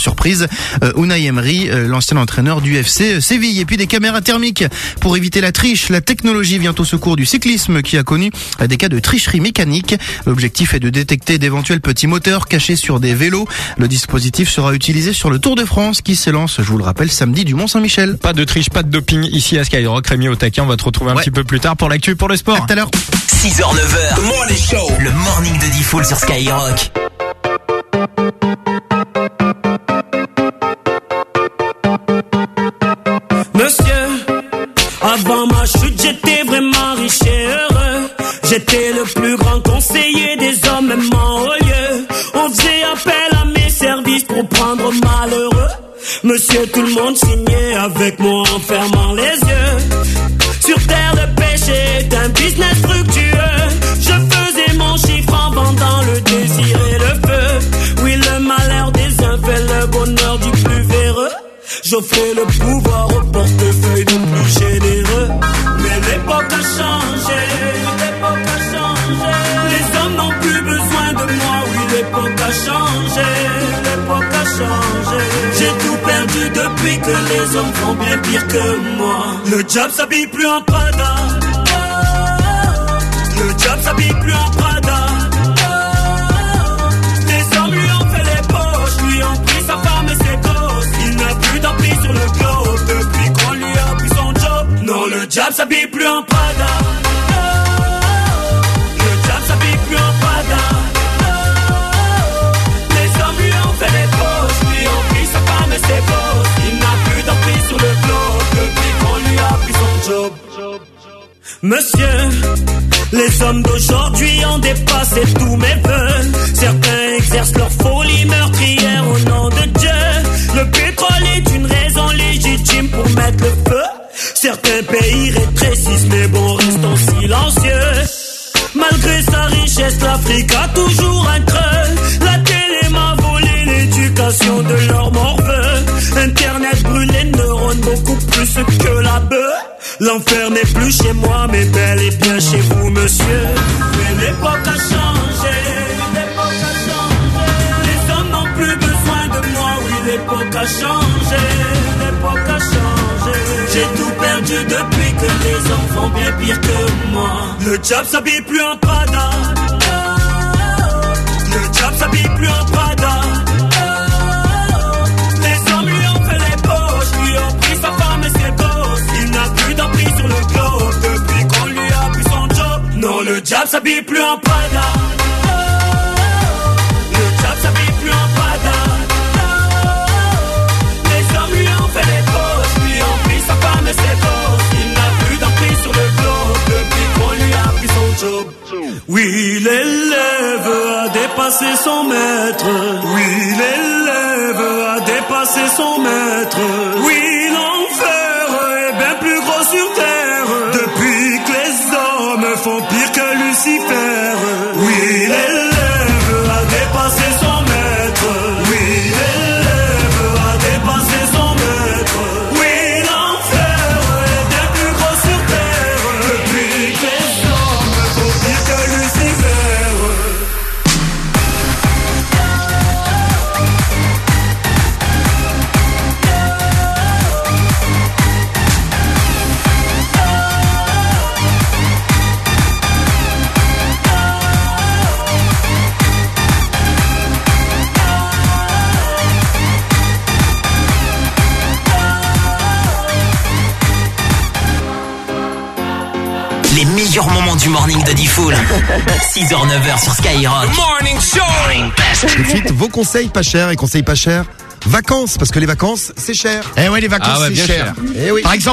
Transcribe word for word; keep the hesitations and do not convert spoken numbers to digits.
Surprise, euh, Unai Emery, euh, l'ancien entraîneur du F C Séville. Et puis des caméras thermiques pour éviter la triche. La technologie vient au secours du cyclisme qui a connu euh, des cas de tricherie mécanique. L'objectif est de détecter d'éventuels petits moteurs cachés sur des vélos. Le dispositif sera utilisé sur le Tour de France qui s'élance, je vous le rappelle, samedi du Mont-Saint-Michel. Pas de triche, pas de doping ici à Skyrock. Rémi au taquet, on va te retrouver un Ouais. petit peu plus tard pour l'actu et pour le sport. À tout à l'heure. six heures neuf heures. The Morning Show. Le morning de D-Fool sur Skyrock. Monsieur, avant ma chute, j'étais vraiment riche et heureux. J'étais le plus grand conseiller des hommes, même en haut lieu. On faisait appel à mes services pour prendre malheureux. Monsieur, tout le monde signait avec moi en fermant les yeux. Sur terre, le péché est un business fructueux. Je faisais mon chiffre en vendant le désir et le feu. Oui, le malheur des uns fait le bonheur du plus véreux. J'offrais le pouvoir au portefeuille de plus généreux. Mais l'époque a changé, l'époque a changé. Les hommes n'ont plus besoin de moi, oui, l'époque a changé, l'époque a changé. J'ai tout perdu depuis que les hommes font bien pire que moi. Le diable s'habille plus en Prada. Le diable s'habille plus en Prada. Les hommes lui ont fait les poches, lui ont pris sa femme et ses gosses. Il n'a plus d'emprise sur le globe depuis qu'on lui a pris son job. Non, le diable s'habille plus en Prada. Le diable s'habille plus en Prada. Les hommes lui ont fait les poches, lui ont pris sa femme et ses gosses. Il n'a plus d'emprise sur le globe depuis qu'on lui a pris son job. Monsieur, les hommes d'aujourd'hui ont dépassé tous mes vœux. Certains exercent leur folie meurtrière au nom de Dieu. Le pétrole est une raison légitime pour mettre le feu. Certains pays rétrécissent, mais bon, restons silencieux. Malgré sa richesse, l'Afrique a toujours un creux. La télé m'a volé l'éducation de leur morveux. Internet brûle les neurones beaucoup plus que la bœuf. L'enfer n'est plus chez moi, mais bel et bien chez vous, monsieur. Mais l'époque a changé, l'époque a changé. Les hommes n'ont plus besoin de moi, oui, l'époque a changé, l'époque a changé. J'ai tout perdu depuis que les hommes font bien pire que moi. Le diable s'habille plus en Prada. Le diable s'habille plus en Prada. Les hommes lui ont fait les poches, lui ont pris sa femme et ses gosses. Il n'a plus d'emprise sur le globe depuis qu'on lui a pris son job. Non, le diable s'habille plus en Prada. Le diable s'habille plus en Prada. Les hommes lui ont fait les poches, lui ont pris sa femme et ses gosses. Il n'a plus d'emprise sur le globe depuis qu'on lui a pris son job. Oui, l'élève a dépassé son maître. Oui, l'élève a dépassé son maître. Oui, l'enfer est bien plus gros sur terre depuis que les hommes font pire que Lucifer. Oui, l'élève a dépassé son maître. Oui, l'élève a dépassé son maître. Oui, l'enfer est bien plus gros sur terre depuis que les hommes font pire que Lucifer. Les meilleurs moments du morning de D-Fool. six heures neuf heures sur Skyrock. Morning Show. Morning Best. Tout de suite, vos conseils pas chers et conseils pas chers. Vacances, parce que les vacances, c'est cher. Eh ouais, les vacances, Ah ouais, c'est bien cher. cher. Eh oui. Par exemple,